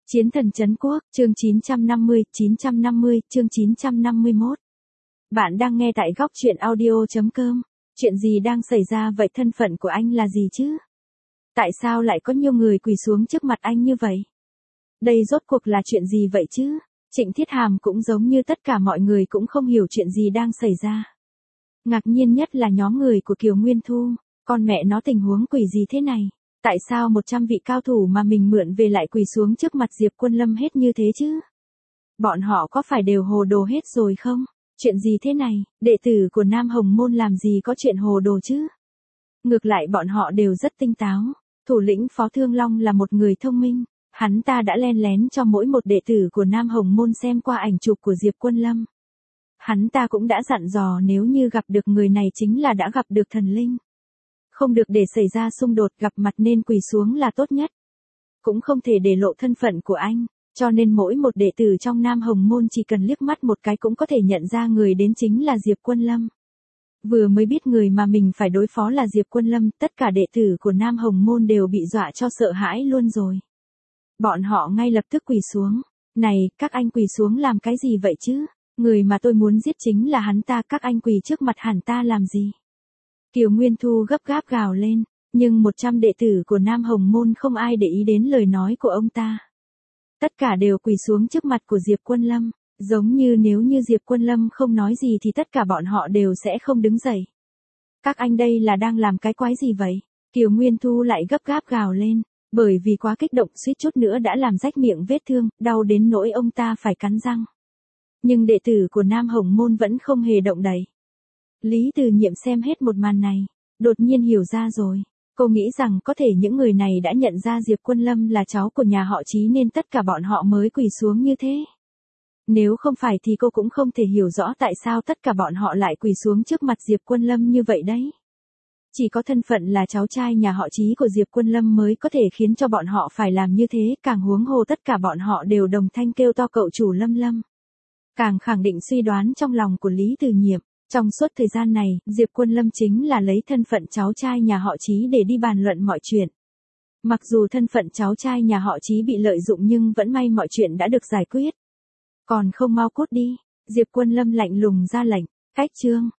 Chiến thần trấn quốc, chương 950, chương 951. Bạn đang nghe tại góc truyện audio.com. Chuyện gì đang xảy ra vậy, thân phận của anh là gì chứ? Tại sao lại có nhiều người quỳ xuống trước mặt anh như vậy? Đây rốt cuộc là chuyện gì vậy chứ? Trịnh Thiết Hàm cũng giống như tất cả mọi người cũng không hiểu chuyện gì đang xảy ra. Ngạc nhiên nhất là nhóm người của Kiều Nguyên Thu, con mẹ nó tình huống quỷ gì thế này? Tại sao 100 vị cao thủ mà mình mượn về lại quỳ xuống trước mặt Diệp Quân Lâm hết như thế chứ? Bọn họ có phải đều hồ đồ hết rồi không? Chuyện gì thế này, đệ tử của Nam Hồng Môn làm gì có chuyện hồ đồ chứ? Ngược lại bọn họ đều rất tinh táo. Thủ lĩnh Phó Thương Long là một người thông minh. Hắn ta đã len lén cho mỗi một đệ tử của Nam Hồng Môn xem qua ảnh chụp của Diệp Quân Lâm. Hắn ta cũng đã dặn dò nếu như gặp được người này chính là đã gặp được thần linh. Không được để xảy ra xung đột, gặp mặt nên quỳ xuống là tốt nhất. Cũng không thể để lộ thân phận của anh, cho nên mỗi một đệ tử trong Nam Hồng Môn chỉ cần liếc mắt một cái cũng có thể nhận ra người đến chính là Diệp Quân Lâm. Vừa mới biết người mà mình phải đối phó là Diệp Quân Lâm, tất cả đệ tử của Nam Hồng Môn đều bị dọa cho sợ hãi luôn rồi. Bọn họ ngay lập tức quỳ xuống. Này, các anh quỳ xuống làm cái gì vậy chứ? Người mà tôi muốn giết chính là hắn ta, các anh quỳ trước mặt hắn ta làm gì? Kiều Nguyên Thu gấp gáp gào lên, nhưng 100 đệ tử của Nam Hồng Môn không ai để ý đến lời nói của ông ta. Tất cả đều quỳ xuống trước mặt của Diệp Quân Lâm, giống như nếu như Diệp Quân Lâm không nói gì thì tất cả bọn họ đều sẽ không đứng dậy. Các anh đây là đang làm cái quái gì vậy? Kiều Nguyên Thu lại gấp gáp gào lên, bởi vì quá kích động suýt chút nữa đã làm rách miệng vết thương, đau đến nỗi ông ta phải cắn răng. Nhưng đệ tử của Nam Hồng Môn vẫn không hề động đậy. Lý Từ Nhiệm xem hết một màn này, đột nhiên hiểu ra rồi. Cô nghĩ rằng có thể những người này đã nhận ra Diệp Quân Lâm là cháu của nhà họ Chí nên tất cả bọn họ mới quỳ xuống như thế. Nếu không phải thì cô cũng không thể hiểu rõ tại sao tất cả bọn họ lại quỳ xuống trước mặt Diệp Quân Lâm như vậy đấy. Chỉ có thân phận là cháu trai nhà họ Chí của Diệp Quân Lâm mới có thể khiến cho bọn họ phải làm như thế, càng huống hồ tất cả bọn họ đều đồng thanh kêu to cậu chủ Lâm Lâm. Càng khẳng định suy đoán trong lòng của Lý Từ Nhiệm. Trong suốt thời gian này, Diệp Quân Lâm chính là lấy thân phận cháu trai nhà họ Chí để đi bàn luận mọi chuyện. Mặc dù thân phận cháu trai nhà họ Chí bị lợi dụng nhưng vẫn may mọi chuyện đã được giải quyết. Còn không mau cút đi, Diệp Quân Lâm lạnh lùng ra lệnh, cách chương.